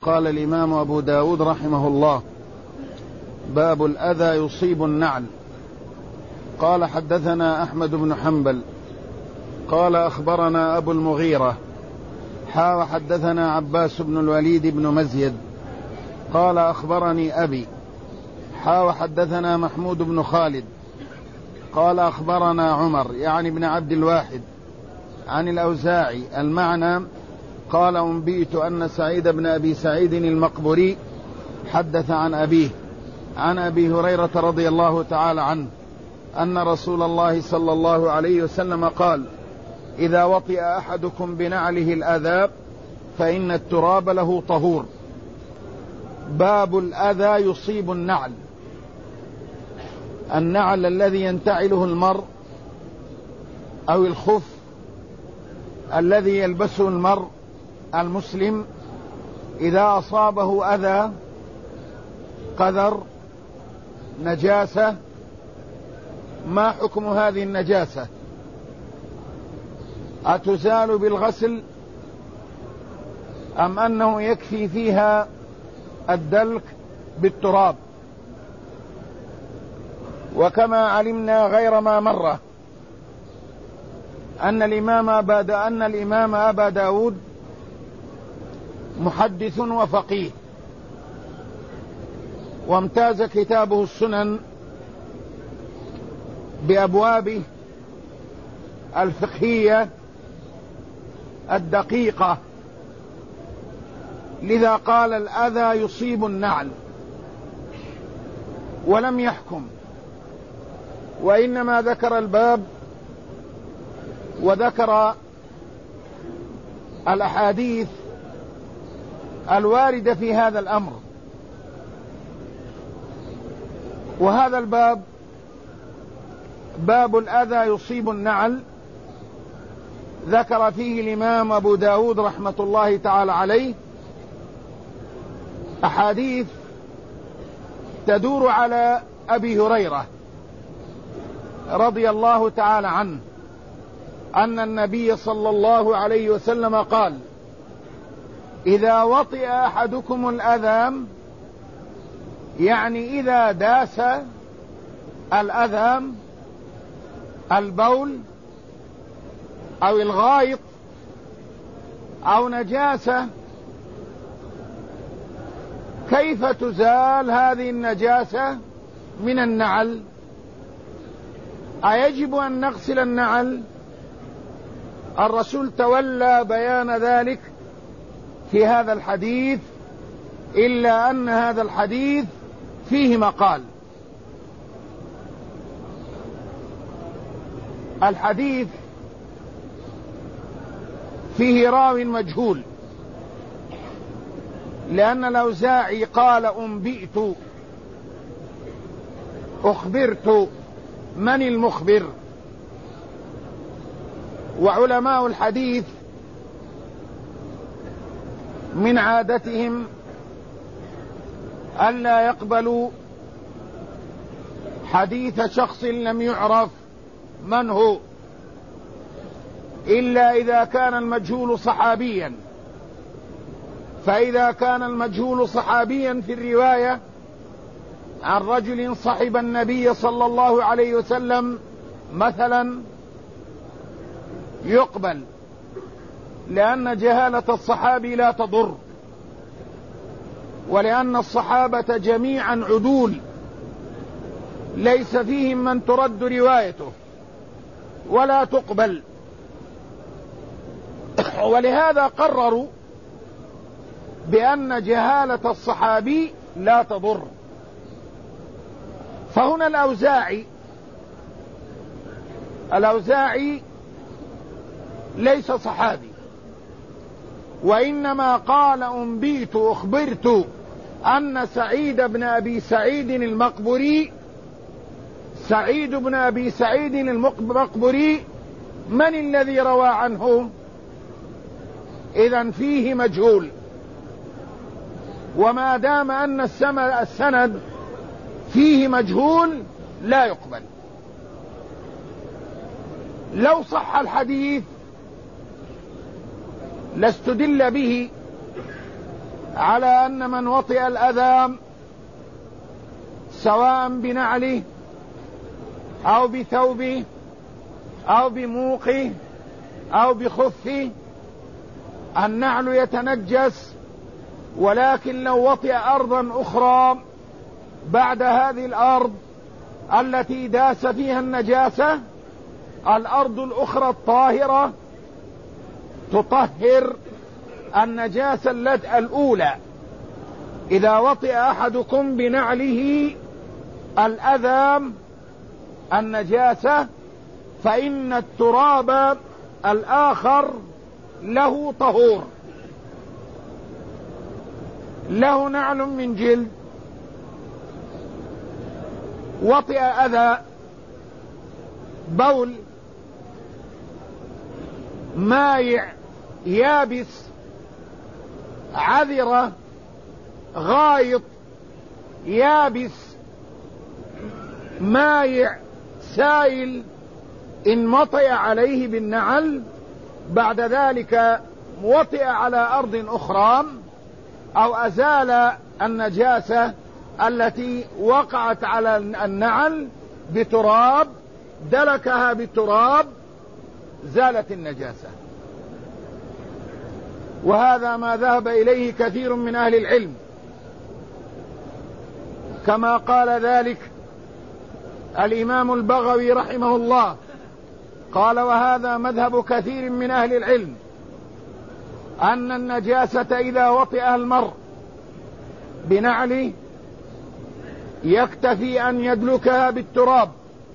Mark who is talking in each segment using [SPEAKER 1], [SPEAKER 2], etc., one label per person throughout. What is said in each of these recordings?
[SPEAKER 1] قال الإمام أبو داود رحمه الله: باب الأذى يصيب النعل. قال: حدثنا أحمد بن حنبل قال: أخبرنا أبو المغيرة وحدثنا عباس بن الوليد بن مزيد قال: أخبرني أبي وحدثنا محمود بن خالد قال: أخبرنا عمر يعني بن عبد الواحد عن الأوزاعي المعنى. قال: أنبئت أن سعيد بن أبي سعيد المقبري حدث عن أبيه عن أبي هريرة رضي الله تعالى عنه أن رسول الله صلى الله عليه وسلم قال: إذا وطئ أحدكم بنعله الأذى فإن التراب له طهور. باب الأذى يصيب النعل. النعل الذي ينتعله المرء أو الخف الذي يلبسه المرء المسلم إذا أصابه أذى قذر نجاسة، ما حكم هذه النجاسة؟ أتزال بالغسل أم أنه يكفي فيها الدلك بالتراب؟ وكما علمنا غير ما مرة أن الإمام أبا داود محدث وفقيه، وامتاز كتابه السنن بأبوابه الفقهية الدقيقة، لذا قال: الأذى يصيب النعل، ولم يحكم، وإنما ذكر الباب وذكر الأحاديث الواردة في هذا الأمر. وهذا الباب باب الأذى يصيب النعل ذكر فيه الإمام أبو داود رحمة الله تعالى عليه أحاديث تدور على أبي هريرة رضي الله تعالى عنه أن النبي صلى الله عليه وسلم قال: إذا وطئ أحدكم الأذى، يعني إذا داس الأذى البول أو الغائط أو نجاسة، كيف تزال هذه النجاسة من النعل؟ أيجب أن نغسل النعل؟ الرسول تولى بيان ذلك في هذا الحديث، إلا أن هذا الحديث فيه مقال. الحديث فيه راو مجهول، لأن الأوزاعي قال: أنبئت، أخبرت، من المخبر؟ وعلماء الحديث من عادتهم ألا يقبلوا حديث شخص لم يعرف من هو، إلا إذا كان المجهول صحابيا. فإذا كان المجهول صحابيا في الرواية عن رجل صحب النبي صلى الله عليه وسلم مثلا يقبل، لأن جهالة الصحابي لا تضر، ولأن الصحابة جميعا عدول ليس فيهم من ترد روايته ولا تقبل، ولهذا قرروا بأن جهالة الصحابي لا تضر. فهنا الأوزاعي ليس صحابي، وإنما قال: أنبئت، أخبرت أن سعيد بن أبي سعيد المقبري، سعيد بن أبي سعيد المقبري من الذي روى عنه؟ إذن فيه مجهول، وما دام أن السند فيه مجهول لا يقبل. لو صح الحديث لاستدل به على أن من وطئ الأذى سواء بنعله أو بثوبه أو بموقه أو بخفه النعل يتنجس، ولكن لو وطئ أرضا أخرى بعد هذه الأرض التي داس فيها النجاسة، الأرض الأخرى الطاهرة تطهر النجاسة الأولى. إذا وطئ أحدكم بنعله الأذى النجاسة فإن التراب الآخر له طهور. له نعل من جلد وطئ أذى بول مايع يابس عذرة غايط يابس مايع سائل، إن وطئ عليه بالنعل بعد ذلك وطئ على أرض أخرى أو أزال النجاسة التي وقعت على النعل بتراب، دلكها بالتراب، زالت النجاسة. وهذا ما ذهب إليه كثير من أهل العلم، كما قال ذلك الإمام البغوي رحمه الله، قال: وهذا مذهب كثير من أهل العلم أن النجاسة إذا وطئها المرء بنعله يكتفي أن يدلكها بالتراب.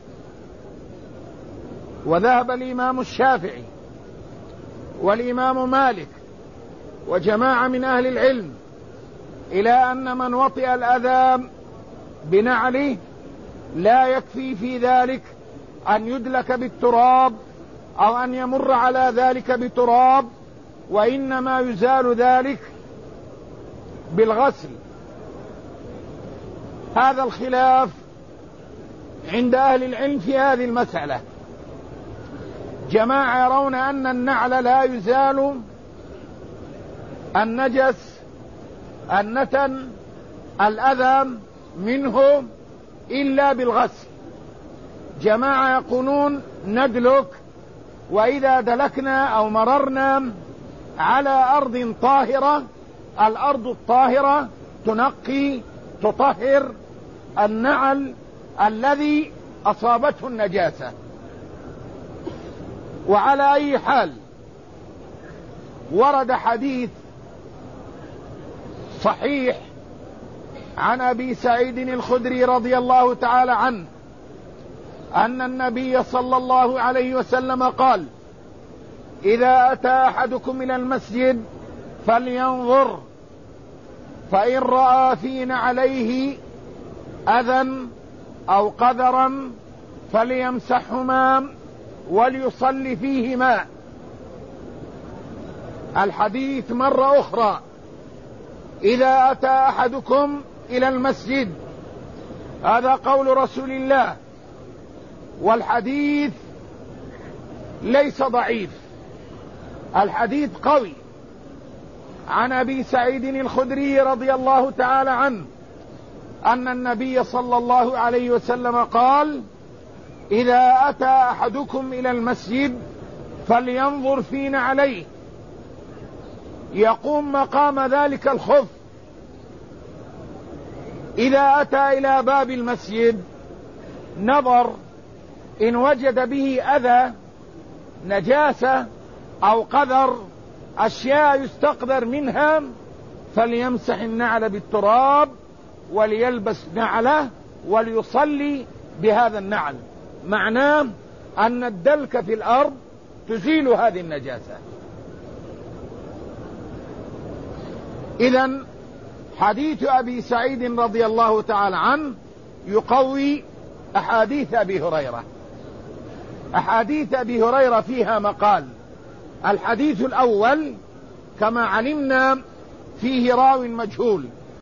[SPEAKER 1] وذهب الإمام الشافعي والإمام مالك وجماعة من أهل العلم إلى أن من وطئ الأذى بنعله لا يكفي في ذلك أن يدلك بالتراب أو أن يمر على ذلك بتراب، وإنما يزال ذلك بالغسل. هذا الخلاف عند أهل العلم في هذه المسألة. جماعة يرون أن النعل لا يزال النجس النتن الأذى منه إلا بالغسل. جماعة يقولون ندلك، وإذا دلكنا أو مررنا على أرض طاهرة، الأرض الطاهرة تنقي تطهر النعل الذي أصابته النجاسة. وعلى أي حال ورد حديث صحيح عن أبي سعيد الخدري رضي الله تعالى عنه أن النبي صلى الله عليه وسلم قال: إذا أتى أحدكم إلى المسجد فلينظر، فإن رأى في نعليه أذى أو قذرا فليمسحهما وليصلي فيهما. الحديث مرة أخرى: إذا أتى أحدكم إلى المسجد، هذا قول رسول الله، والحديث ليس ضعيف، الحديث قوي، عن أبي سعيد الخدري رضي الله تعالى عنه أن النبي صلى الله عليه وسلم قال: إذا أتى أحدكم إلى المسجد فلينظر في نعليه، يقوم مقام ذلك الخف. إذا أتى إلى باب المسجد نظر، إن وجد به أذى نجاسة أو قذر أشياء يستقذر منها فليمسح النعل بالتراب وليلبس نعله وليصلي بهذا النعل. معناه أن الدلك في الأرض تزيل هذه النجاسة. إذن حديث أبي سعيد رضي الله تعالى عنه يقوي أحاديث أبي هريرة. أحاديث أبي هريرة فيها مقال. الحديث الأول كما علمنا فيه راو مجهول،